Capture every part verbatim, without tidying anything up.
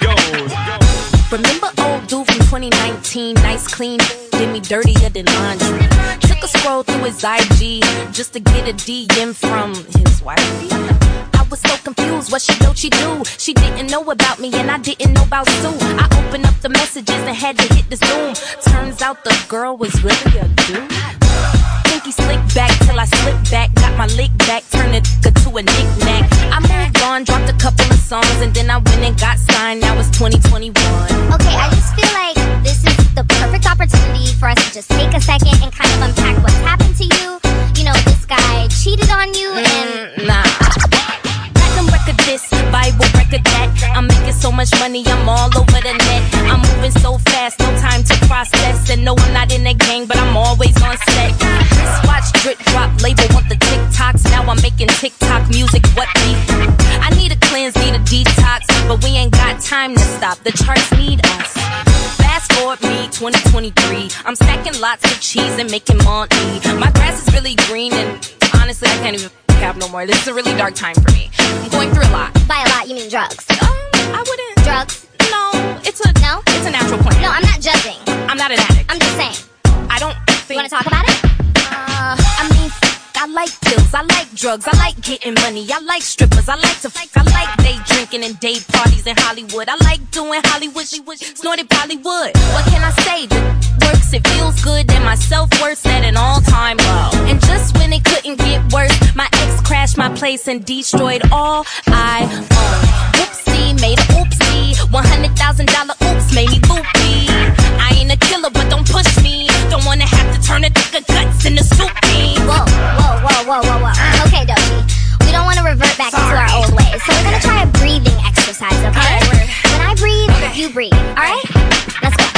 Remember old dude from twenty nineteen, nice clean, did me dirtier than laundry. Took a scroll through his I G just to get a D M from his wifey. I was so confused, what she know she do? She didn't know about me and I didn't know about Sue. I opened up the messages and had to hit the zoom. Turns out the girl was really a dude. Pinky slick back till I slip back, got my lick back, turned it to a knick-knack. I moved on, dropped a couple of songs, and then I went and got signed. Now it's twenty twenty-one. Okay, I just feel like this is the perfect opportunity for us to just take a second and kind of unpack what's happened to you. You know, this guy cheated on you and... Mm, nah. Platinum record this, Bible record that. I'm making so much money, I'm all over the net. I'm moving so fast, no time to process. And no, I'm not in a gang, but I'm always on set. Wristwatch, drip drop, label want the TikToks. Now I'm making TikTok music, what beat? I need a cleanse, need a detox, but we ain't got time to stop. The charts need us. Fast forward me, twenty twenty-three. I'm stacking lots of cheese and making money. My grass is really green and honestly I can't even have no more. This is a really dark time for me. I'm going through a lot. By a lot, you mean drugs? Um, I wouldn't. Drugs? No, it's a no. It's a natural plan. No, I'm not judging. I'm not an addict. I'm just saying. I don't think. You want to talk about it? Uh, I mean, I like pills, I like drugs, I like getting money, I like strippers, I like to fuck, I like day drinking and day parties in Hollywood. I like doing Hollywood, snorted Bollywood. What can I say? The works, it feels good, and my self-worth at an all-time low. And just when it couldn't get worse, my ex crashed my place and destroyed all I own. Whoopsie, made a oopsie, one hundred thousand dollar oops made me boopy. I ain't a killer, but don't push me. Don't wanna have to turn a thicker guts into soup bean. Whoa, whoa, whoa, whoa, whoa, whoa. Okay, Doshi, we don't want to revert back Sorry. to our old ways, so we're gonna try a breathing exercise, okay? Right. When I breathe, okay. you breathe, alright? Let's go.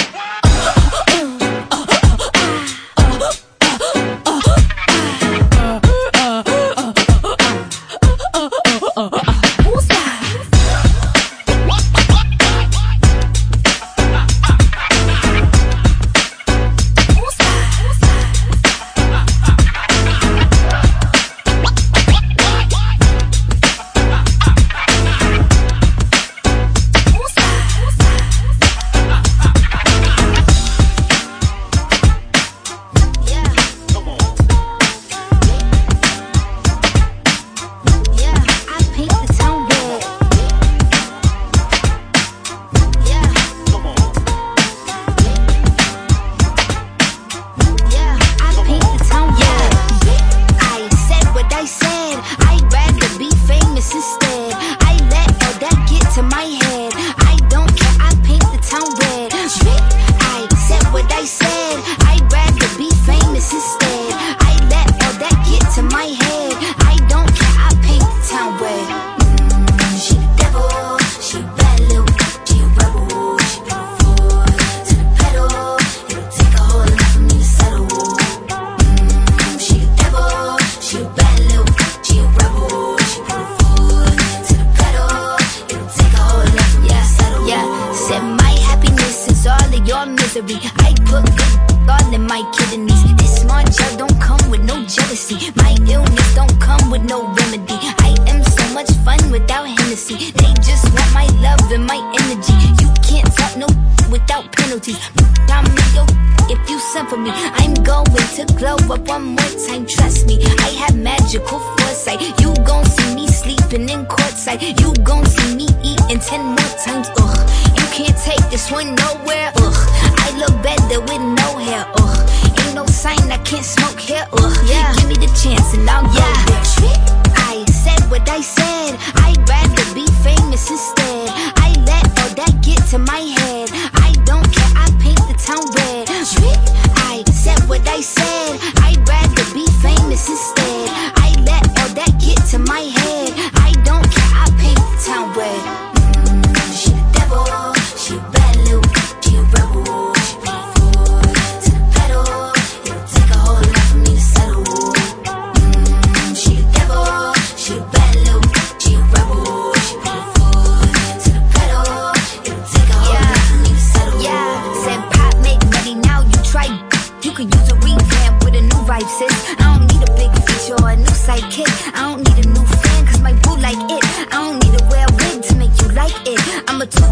Yeah.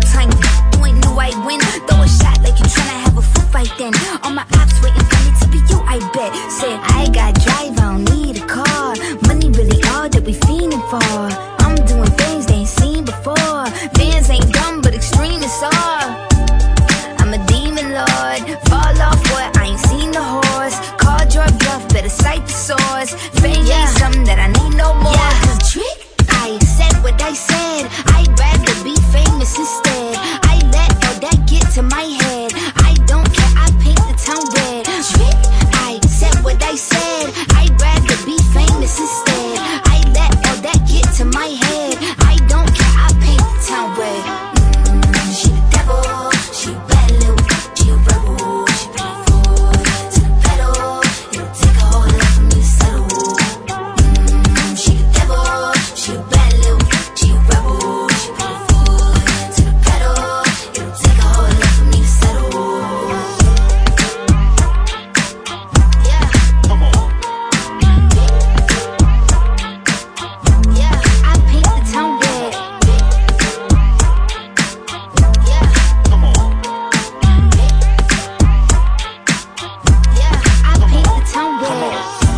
time. You ain't knew I'd win. Throw a shot like you tryna have a foot fight then. All my ops waiting for me to be you, I bet. Said, I got drive, I don't need a car. Money really all that we fiending for. I'm doing things they ain't seen before. Vans ain't dumb, but extreme is all. I'm a demon lord. Fall off what? I ain't seen the horse. Call your bluff, better cite the source. Fame yeah. ain't something that I need no more. Yeah. Cause trick, I said what I said. I'd rather be famous instead. I let all that get to my head. I don't care, I paint the town red. Trick, I said what I said. I'd rather be famous instead. I let all that get to my head. I don't care, I paint the town red. Mm, she the devil, she a bad little, she a rebel. She put her foot to the pedal. It'll take a whole lot for me to settle. Mm, she the devil, she a bad little, she a rebel. She put her foot to the pedal. It'll take a whole lot for me to settle. Yeah. Come on. Yeah, I paint the town red. Yeah. Come on. Yeah, I paint the town red.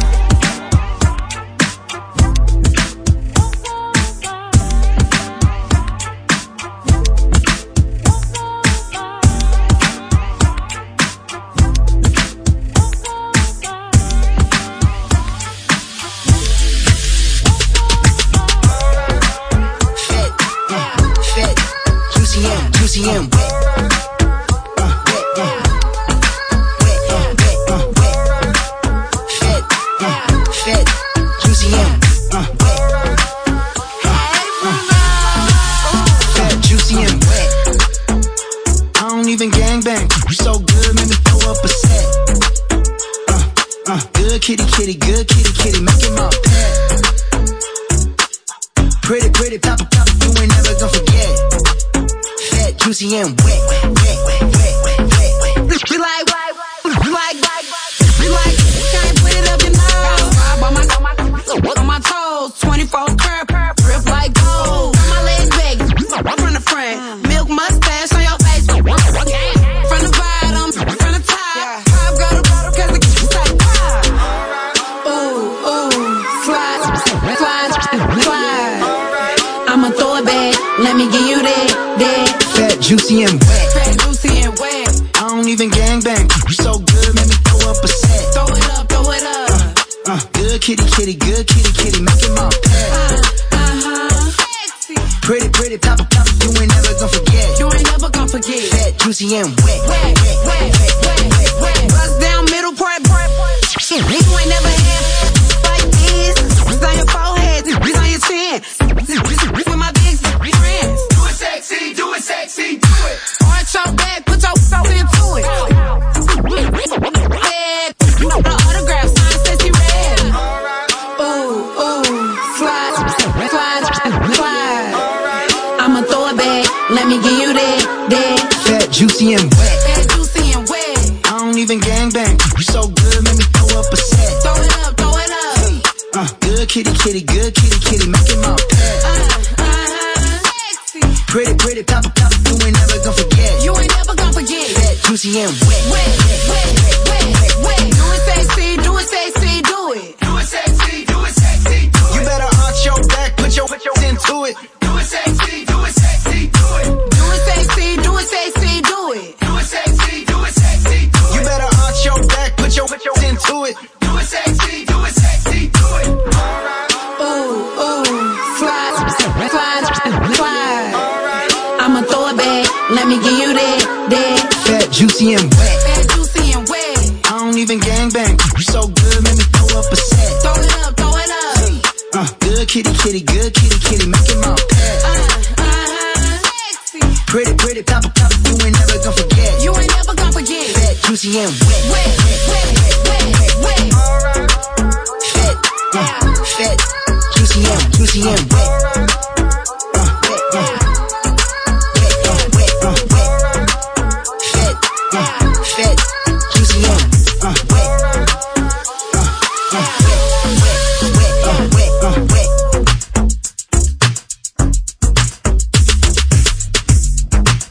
Fed, uh, fed, juicy and juicy and wet. Uh, wet, uh, wet, uh, wet, uh, wet. Fed, uh, fed, juicy and uh, wet. Fed, juicy and wet. I don't even gangbang. You so good, make me throw up a set. Uh, uh, good kitty, kitty, good kitty, kitty, make it my pet. Pretty, pretty, pop, pop, you ain't never gonna forget. Fat, juicy, and wet, wet, wet, wet, wet, wet, wet. We like, we like, we like, can't put it up your nose. On my, on my, on my toes, twenty-four curb, grip like gold. My legs big, from the front, milk mustache on your face. From the bottom, from the top, pop go to bottom 'cause the kiss like pop. Ooh, ooh, slide, slide, slide. I'ma throw it back, let me give you that, that. Fat, juicy, and wet. Fat, juicy, and wet. I don't even gangbang. You so good, make me throw up a set. Throw it up, throw it up. Uh, uh, good kitty, kitty, good kitty, kitty, make it my pet. Uh, uh-huh. Sexy. Pretty, pretty, pop, pop, you ain't never gonna forget. You ain't never gonna forget. Fat, juicy, and wet. Wet, wet, wet, wet, wet. Bust down middle part, part, part. You ain't never had like this. It's on your forehead, it's on your chin. With my big friends. Do it sexy, do it sexy, do it. Arch your back, put your soul into it. Red, the autograph sign says he red. Ooh, ooh, slide, slide, slide. I'ma throw it back, let me give you that, that. Fat, juicy, and wet. Fat, juicy, and wet. I don't even gangbang. You so good, make me throw up a set. Throw it up, throw it up. Uh, good kitty, kitty, good kitty, kitty, make it my pet. Uh, uh-huh. Sexy. Pretty, pretty, pop, pop, you ain't never gonna forget. You ain't never gonna forget. Fat, juicy, and wet. Wet, wet, wet, wet. Do it sexy, do it sexy, do it. Do it sexy, do it sexy, do it. You better arch your back, put your, put your into it. Do it sexy, do it sexy, do it. Do it sexy, do it sexy, do it. Do it sexy, do it sexy, do it. You better arch your back, put your, put your into it. Do it sexy, do it sexy, do it. Ooh, ooh, slide, slide, slide. I'ma throw it back, let me give you that, that. Fat, juicy, and wet. Fat, juicy, and wet. I don't even gangbang. You so good, make me throw up a set. Throw it up, throw it up. Uh, good kitty, kitty, good kitty, kitty, make it my pet. Uh, uh-huh. Sexy. Pretty, pretty, pop, pop, you ain't never gonna forget. You ain't never gonna forget. Fat, juicy, and wet. Wet, wet, wet, wet. Fat, uh, fat, juicy, and juicy, and wet. Uh, wet, uh, wet, uh, wet, uh, wet. Fat, uh, fat, juicy, and uh, wet. Uh, uh, wet, wet, uh, wet, uh, wet.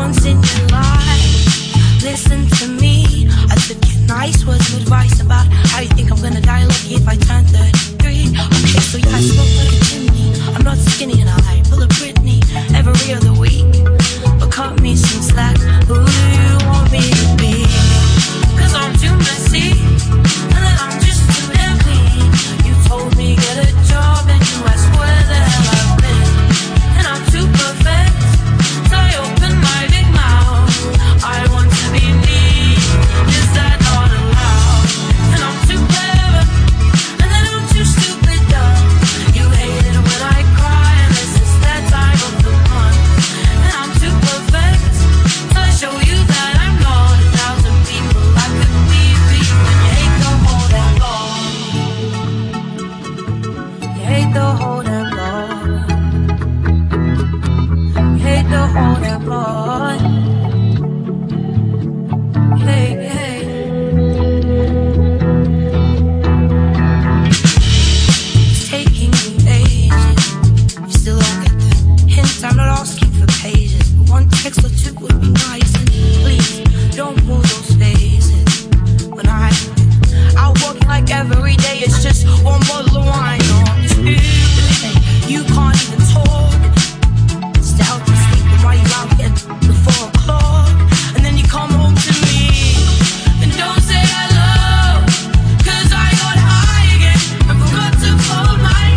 once in your life. Listen to me. I took your nice words of advice about how you think I'm gonna die lucky if I turn thirty-three. Okay, so yeah, I smoke like a chimney. I'm not skinny and I pull a Britney every other week. But cut me some slack. Who do you want me to be? Cause I'm too messy, and then I'm just too damn clean. You told me get a job and you asked where the hell I've been. And I'm too perfect, so I open my big mouth. I want to be me, is that not allowed? And I'm too clever, and then I'm too stupid dumb. You hate it when I cry, and this is that time of the month. And I'm too perfect, so I show you that I'm not a thousand people I could be for you. And you hate the whole damn law. You hate the whole damn law. You hate the whole damn law. Hey, hey. It's taking me ages. You still don't get the hint. I'm not asking for pages, but one text or two would be nice. And please don't pull those faces when I out walking like every day. It's just one bottle of wine on Tuesday. You can't even talk. It's to help you sleep, but while you're out here at four o'clock, and then you come home to me and don't say hello. Cause I got high again and forgot to fold my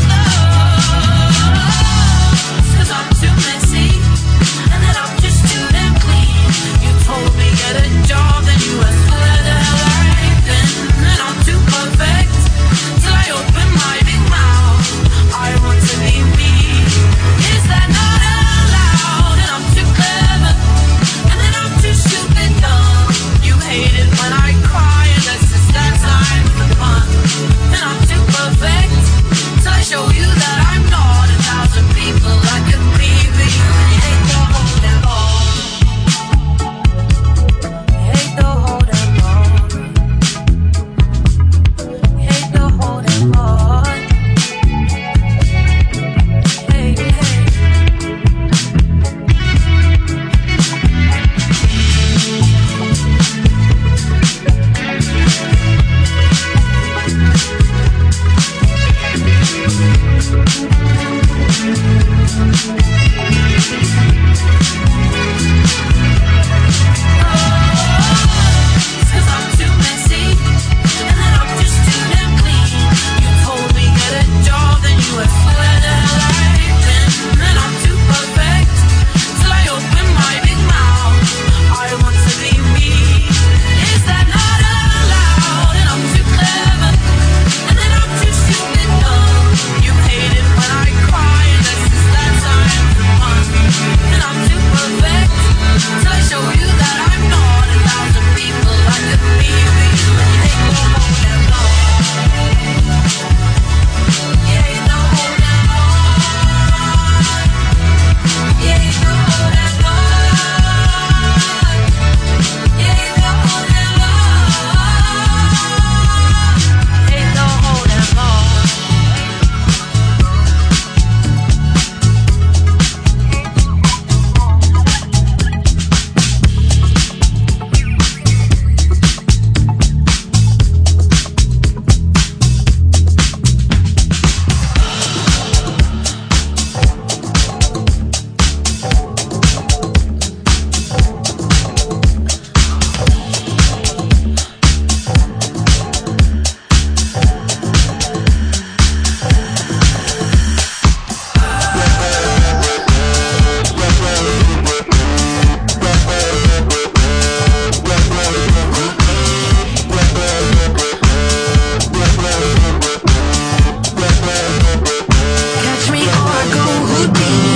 clothes. Cause I'm too messy, and then I'm just too damn clean. You told me get a job, then you asked where the hell I've been. And I'm too perfect, till I open my big mouth. I want to be me, is that not allowed? And I'm too clever, and then I'm too stupid dumb. You hate it when I cry, and that's just that time of the month. And I'm too perfect, till I show you that I'm not a thousand people I could be for you. And you hate the whole damn law. You hate the whole damn law. You hate the whole damn law. Hey, hey. Cause I'm too messy, and then I'm just too damn clean. You told me get a job, then you asked where the hell I've been. And I'm too perfect, till I open my big mouth. I want to be me, is that not allowed? And I'm too clever, and then I'm too stupid dumb. You hate it when I cry, and this is that time of the month. And I'm too perfect, till I show you that I'm not a thousand people I could be for you. And you hate the whole damn law. You hate the whole damn law. You hate the whole damn law. You hate the whole damn law. Hate the whole damn law. Catch me or I go Houdini.